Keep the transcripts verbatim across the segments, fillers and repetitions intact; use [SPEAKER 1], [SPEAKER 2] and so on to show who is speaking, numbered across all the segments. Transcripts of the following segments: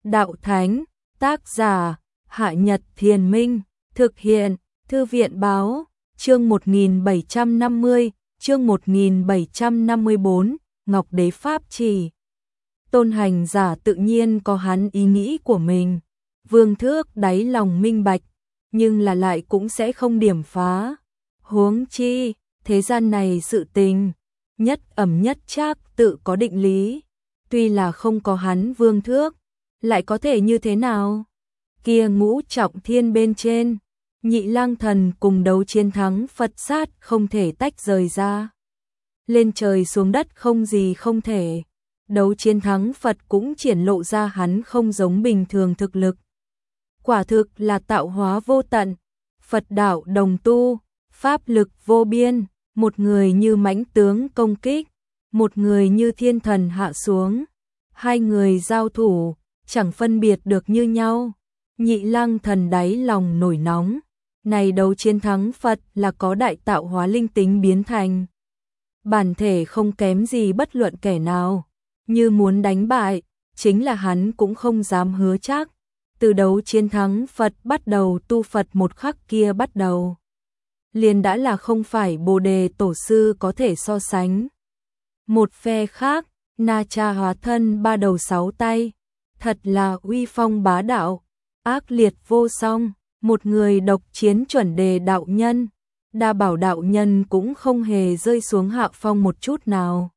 [SPEAKER 1] đạo thánh, tác giả, Hạ Nhật Thiền Minh, thực hiện, Thư viện báo, chương một nghìn bảy trăm năm mươi, chương một nghìn bảy trăm năm mươi bốn, Ngọc Đế Pháp Chỉ. Tôn hành giả tự nhiên có hắn ý nghĩ của mình, Vương Thước đáy lòng minh bạch, nhưng là lại cũng sẽ không điểm phá. Huống chi, thế gian này sự tình, nhất ẩm nhất trác tự có định lý, tuy là không có hắn Vương Thước, lại có thể như thế nào? Kia ngũ trọng thiên bên trên, Nhị Lang Thần cùng đấu chiến thắng Phật sát không thể tách rời ra. Lên trời xuống đất không gì không thể, đấu chiến thắng Phật cũng triển lộ ra hắn không giống bình thường thực lực. Quả thực là tạo hóa vô tận, Phật đạo đồng tu, pháp lực vô biên, một người như mãnh tướng công kích, một người như thiên thần hạ xuống, hai người giao thủ, chẳng phân biệt được như nhau. Nhị Lang Thần đáy lòng nổi nóng, này đấu chiến thắng Phật là có đại tạo hóa linh tính biến thành. Bản thể không kém gì bất luận kẻ nào, như muốn đánh bại, chính là hắn cũng không dám hứa chắc. Từ đấu chiến thắng Phật bắt đầu tu Phật một khắc kia bắt đầu, liền đã là không phải Bồ Đề Tổ Sư có thể so sánh. Một phe khác, Na Cha hóa thân ba đầu sáu tay, thật là uy phong bá đạo, ác liệt vô song, một người độc chiến chuẩn đề đạo nhân, Đa Bảo đạo nhân cũng không hề rơi xuống hạ phong một chút nào.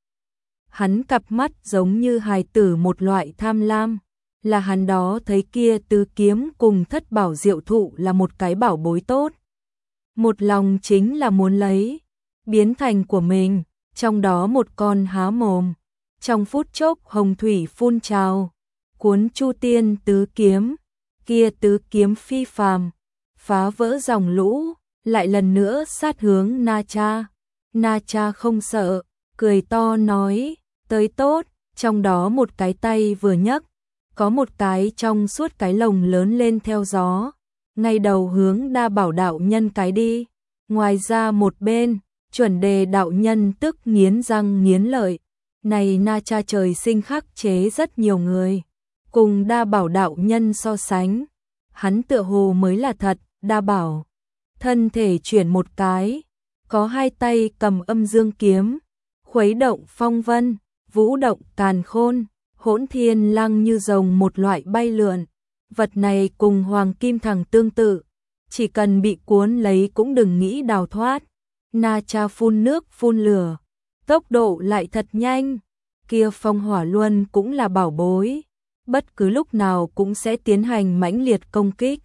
[SPEAKER 1] Hắn cặp mắt giống như hài tử một loại tham lam, là hắn đó thấy kia tứ kiếm cùng thất bảo diệu thụ là một cái bảo bối tốt. Một lòng chính là muốn lấy, biến thành của mình, trong đó một con há mồm, trong phút chốc hồng thủy phun trào, cuốn chu tiên tứ kiếm, kia tứ kiếm phi phàm, phá vỡ dòng lũ, lại lần nữa sát hướng Na Cha. Na Cha không sợ, cười to nói, tới tốt, trong đó một cái tay vừa nhấc, có một cái trong suốt cái lồng lớn lên theo gió, ngay đầu hướng Đa Bảo đạo nhân cái đi. Ngoài ra một bên, chuẩn đề đạo nhân tức nghiến răng nghiến lợi, này Na Cha trời sinh khắc chế rất nhiều người, cùng Đa Bảo đạo nhân so sánh, hắn tựa hồ mới là thật. Đa Bảo thân thể chuyển một cái, có hai tay cầm âm dương kiếm, khuấy động phong vân, vũ động càn khôn, hỗn thiên lăng như rồng một loại bay lượn. Vật này cùng hoàng kim thẳng tương tự, chỉ cần bị cuốn lấy cũng đừng nghĩ đào thoát. Na Cha phun nước phun lửa, tốc độ lại thật nhanh, kia phong hỏa luân cũng là bảo bối, bất cứ lúc nào cũng sẽ tiến hành mãnh liệt công kích.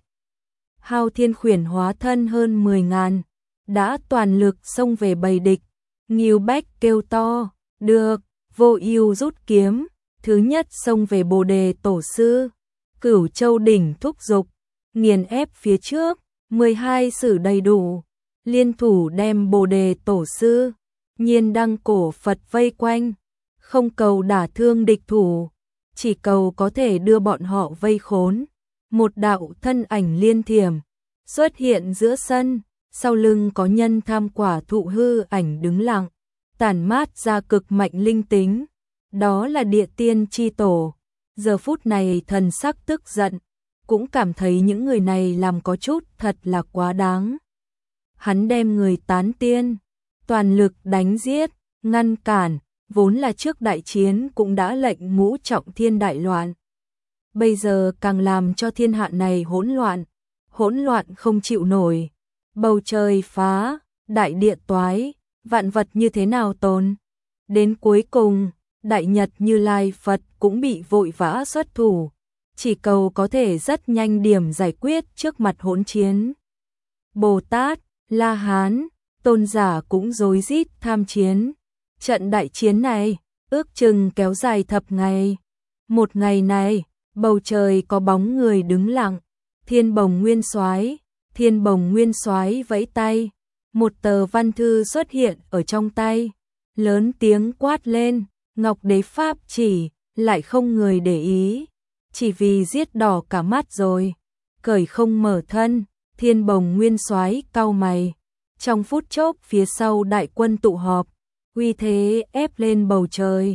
[SPEAKER 1] Hao Thiên Khuyển hóa thân hơn mười ngàn, đã toàn lực xông về bầy địch. Ngưu Bách kêu to, được, Vô Ưu rút kiếm, thứ nhất xông về Bồ Đề Tổ Sư. Cửu Châu đỉnh thúc giục, nghiền ép phía trước, mười hai sử đầy đủ, liên thủ đem Bồ Đề Tổ Sư, Nhiên Đăng cổ Phật vây quanh, không cầu đả thương địch thủ, chỉ cầu có thể đưa bọn họ vây khốn. Một đạo thân ảnh liên thiểm xuất hiện giữa sân, sau lưng có nhân tham quả thụ hư ảnh đứng lặng, tản mát ra cực mạnh linh tính, đó là Địa Tiên chi tổ. Giờ phút này thần sắc tức giận, cũng cảm thấy những người này làm có chút thật là quá đáng. Hắn đem người tán tiên, toàn lực đánh giết, ngăn cản, vốn là trước đại chiến cũng đã lệnh ngũ trọng thiên đại loạn. Bây giờ càng làm cho thiên hạ này hỗn loạn, hỗn loạn không chịu nổi. Bầu trời phá, đại địa toái, vạn vật như thế nào tồn. Đến cuối cùng, Đại Nhật Như Lai Phật cũng bị vội vã xuất thủ, chỉ cầu có thể rất nhanh điểm giải quyết trước mặt hỗn chiến. Bồ Tát, La Hán, tôn giả cũng rối rít tham chiến. Trận đại chiến này, ước chừng kéo dài thập ngày. Một ngày này, bầu trời có bóng người đứng lặng, Thiên Bồng Nguyên Soái, Thiên Bồng Nguyên Soái vẫy tay, một tờ văn thư xuất hiện ở trong tay, lớn tiếng quát lên, Ngọc Đế Pháp Chỉ, lại không người để ý, chỉ vì giết đỏ cả mắt rồi, cởi không mở thân. Thiên Bồng Nguyên Soái cau mày, trong phút chốc phía sau đại quân tụ họp, uy thế ép lên bầu trời,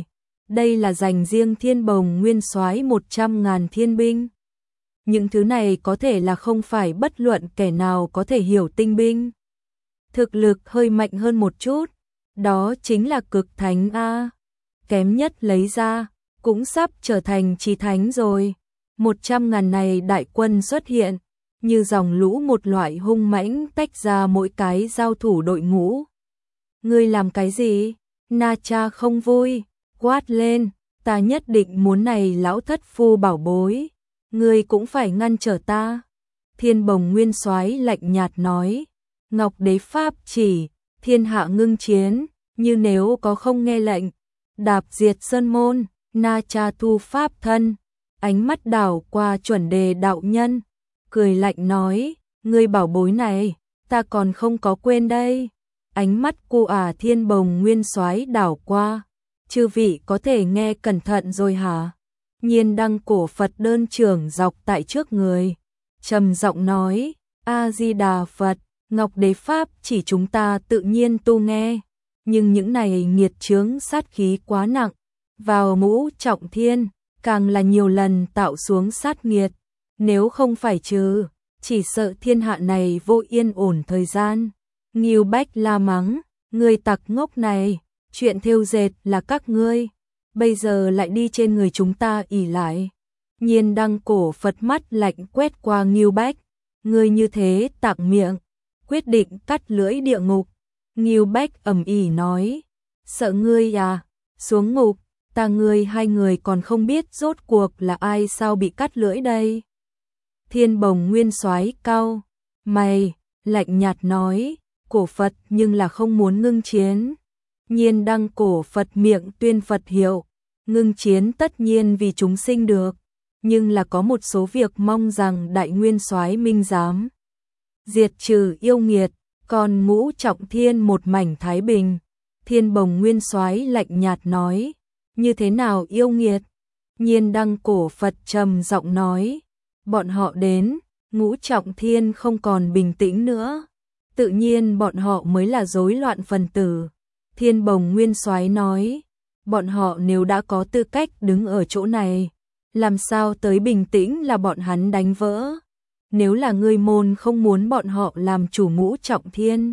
[SPEAKER 1] đây là dành riêng Thiên Bồng Nguyên Soái một trăm ngàn thiên binh. Những thứ này có thể là không phải bất luận kẻ nào có thể hiểu tinh binh. Thực lực hơi mạnh hơn một chút, đó chính là cực thánh A. Kém nhất lấy ra, cũng sắp trở thành chí thánh rồi. Một trăm ngàn này đại quân xuất hiện, như dòng lũ một loại hung mãnh tách ra mỗi cái giao thủ đội ngũ. Ngươi làm cái gì? Na Cha không vui, quát lên, ta nhất định muốn này lão thất phu bảo bối. Ngươi cũng phải ngăn trở ta. Thiên Bồng Nguyên Soái lạnh nhạt nói, Ngọc Đế pháp chỉ, thiên hạ ngưng chiến, như nếu có không nghe lệnh, đạp diệt sơn môn. Na Cha thu pháp thân, ánh mắt đảo qua Chuẩn Đề đạo nhân, cười lạnh nói, ngươi bảo bối này, ta còn không có quên đây. Ánh mắt cu ả Thiên Bồng Nguyên Soái đảo qua, chư vị có thể nghe cẩn thận rồi hả? Nhiên Đăng cổ Phật đơn trưởng dọc tại trước người, trầm giọng nói, A Di Đà Phật, Ngọc Đế pháp chỉ chúng ta tự nhiên tu nghe, nhưng những này nghiệt chướng sát khí quá nặng, vào Ngũ Trọng Thiên, càng là nhiều lần tạo xuống sát nghiệt, nếu không phải trừ, chỉ sợ thiên hạ này vô yên ổn thời gian. Ngưu Bách la mắng, ngươi tặc ngốc này, chuyện thêu dệt là các ngươi, bây giờ lại đi trên người chúng ta ỷ lại. Nhiên Đăng cổ Phật mắt lạnh quét qua Ngưu Bách, ngươi như thế tặc miệng, quyết định cắt lưỡi địa ngục. Ngưu Bách ầm ĩ nói, sợ ngươi à, xuống ngục, ta ngươi hai người còn không biết rốt cuộc là ai sao bị cắt lưỡi đây. Thiên Bồng Nguyên Soái cau mày, lạnh nhạt nói, cổ Phật nhưng là không muốn ngưng chiến. Nhiên Đăng cổ Phật miệng tuyên Phật hiệu, ngưng chiến tất nhiên vì chúng sinh được, nhưng là có một số việc mong rằng Đại Nguyên Soái minh giám diệt trừ yêu nghiệt, còn Ngũ Trọng Thiên một mảnh thái bình. Thiên Bồng Nguyên Soái lạnh nhạt nói, như thế nào yêu nghiệt? Nhiên Đăng cổ Phật trầm giọng nói, bọn họ đến, Ngũ Trọng Thiên không còn bình tĩnh nữa, tự nhiên bọn họ mới là rối loạn phần tử. Thiên Bồng Nguyên Soái nói, bọn họ nếu đã có tư cách đứng ở chỗ này, làm sao tới bình tĩnh là bọn hắn đánh vỡ. Nếu là ngươi môn không muốn bọn họ làm chủ Ngũ Trọng Thiên,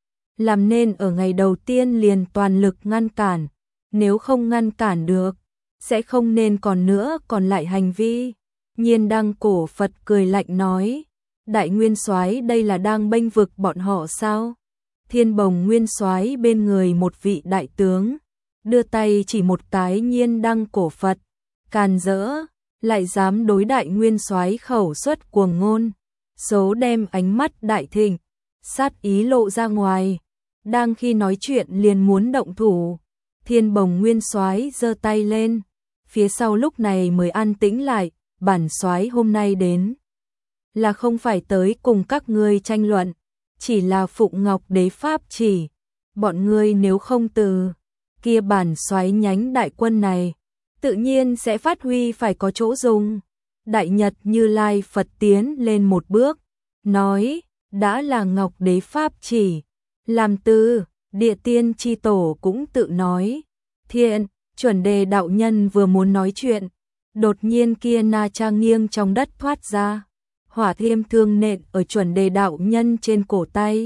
[SPEAKER 1] làm nên ở ngày đầu tiên liền toàn lực ngăn cản, nếu không ngăn cản được, sẽ không nên còn nữa còn lại hành vi. Nhiên Đăng cổ Phật cười lạnh nói, Đại Nguyên Soái đây là đang bênh vực bọn họ sao? Thiên Bồng Nguyên Soái bên người một vị đại tướng, đưa tay chỉ một cái Nhiên Đăng cổ Phật, càn rỡ, lại dám đối Đại Nguyên Soái khẩu xuất cuồng ngôn, số đem ánh mắt đại thịnh, sát ý lộ ra ngoài, đang khi nói chuyện liền muốn động thủ. Thiên Bồng Nguyên Soái giơ tay lên, phía sau lúc này mới an tĩnh lại, bản soái hôm nay đến là không phải tới cùng các ngươi tranh luận, chỉ là phụng Ngọc Đế pháp chỉ, bọn ngươi nếu không từ kia bản soái nhánh đại quân này, tự nhiên sẽ phát huy phải có chỗ dùng. Đại Nhật Như Lai Phật tiến lên một bước, nói, đã là Ngọc Đế pháp chỉ, làm tư, Địa Tiên chi tổ cũng tự nói. Thiện, Chuẩn Đề đạo nhân vừa muốn nói chuyện, đột nhiên kia Na Cha nghiêng trong đất thoát ra, hỏa thiêm thương nện ở Chuẩn Đề đạo nhân trên cổ tay.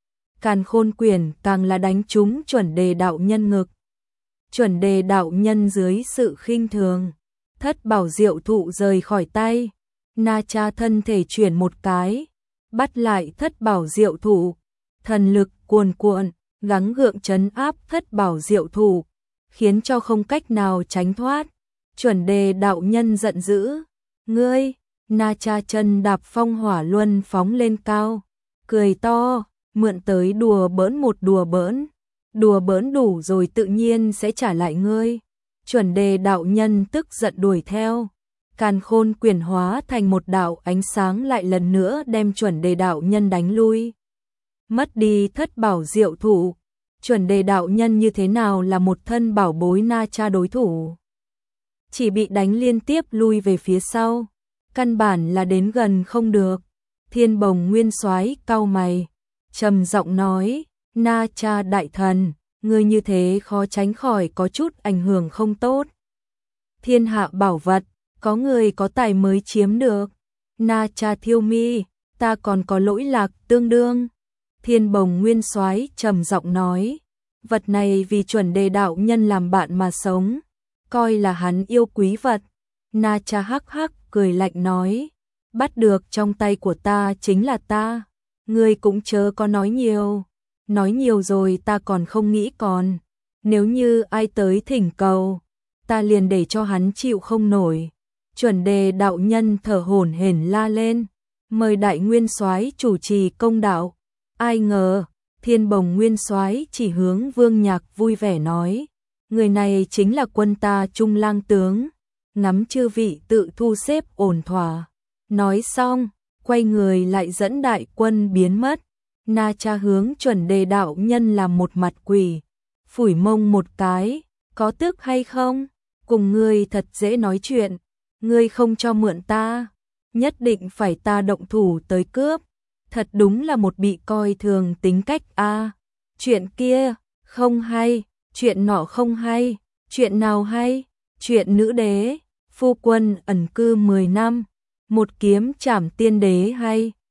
[SPEAKER 1] Càn Khôn Quyển càng là đánh trúng Chuẩn Đề đạo nhân ngực. Chuẩn Đề đạo nhân dưới sự khinh thường, thất bảo diệu thụ rời khỏi tay. Na Cha thân thể chuyển một cái, bắt lại thất bảo diệu thụ, thần lực cuồn cuộn, gắng gượng trấn áp thất bảo diệu thụ, khiến cho không cách nào tránh thoát. Chuẩn Đề đạo nhân giận dữ, ngươi, Na Cha chân đạp phong hỏa luân phóng lên cao, cười to, mượn tới đùa bỡn một đùa bỡn, đùa bỡn đủ rồi tự nhiên sẽ trả lại ngươi. Chuẩn Đề đạo nhân tức giận đuổi theo, Càn Khôn Quyển hóa thành một đạo ánh sáng lại lần nữa đem Chuẩn Đề đạo nhân đánh lui. Mất đi thất bảo diệu thụ, Chuẩn Đề đạo nhân như thế nào là một thân bảo bối Na Cha đối thủ, chỉ bị đánh liên tiếp lui về phía sau, căn bản là đến gần không được. Thiên Bồng Nguyên Soái cau mày, trầm giọng nói, Na Cha đại thần, ngươi như thế khó tránh khỏi có chút ảnh hưởng không tốt. thiên hạ bảo vật, có người có tài mới chiếm được. Na Cha Thiêu Mi, ta còn có lỗi lạc tương đương. Thiên Bồng Nguyên Soái trầm giọng nói, vật này vì Chuẩn Đề đạo nhân làm bạn mà sống, coi là hắn yêu quý vật. Na Cha hắc hắc cười lạnh nói, bắt được trong tay của ta chính là ta, ngươi cũng chớ có nói nhiều, nói nhiều rồi ta còn không nghĩ còn, nếu như ai tới thỉnh cầu, ta liền để cho hắn chịu không nổi. Chuẩn Đề đạo nhân thở hổn hển la lên, mời Đại Nguyên Soái chủ trì công đạo. Ai ngờ, Thiên Bồng Nguyên Soái chỉ hướng Vương Nhạc vui vẻ nói, người này chính là quân ta Trung Lang tướng, nắm chư vị tự thu xếp ổn thỏa. Nói xong, quay người lại dẫn đại quân biến mất. Na Cha hướng Chuẩn Đề đạo nhân làm một mặt quỷ, phủi mông một cái, có tức hay không? Cùng ngươi thật dễ nói chuyện, ngươi không cho mượn ta, nhất định phải ta động thủ tới cướp. Thật đúng là một bị coi thường tính cách a. À, chuyện kia không hay, chuyện nọ không hay, chuyện nào hay? Chuyện nữ đế, phu quân ẩn cư mười năm, một kiếm trảm tiên đế hay?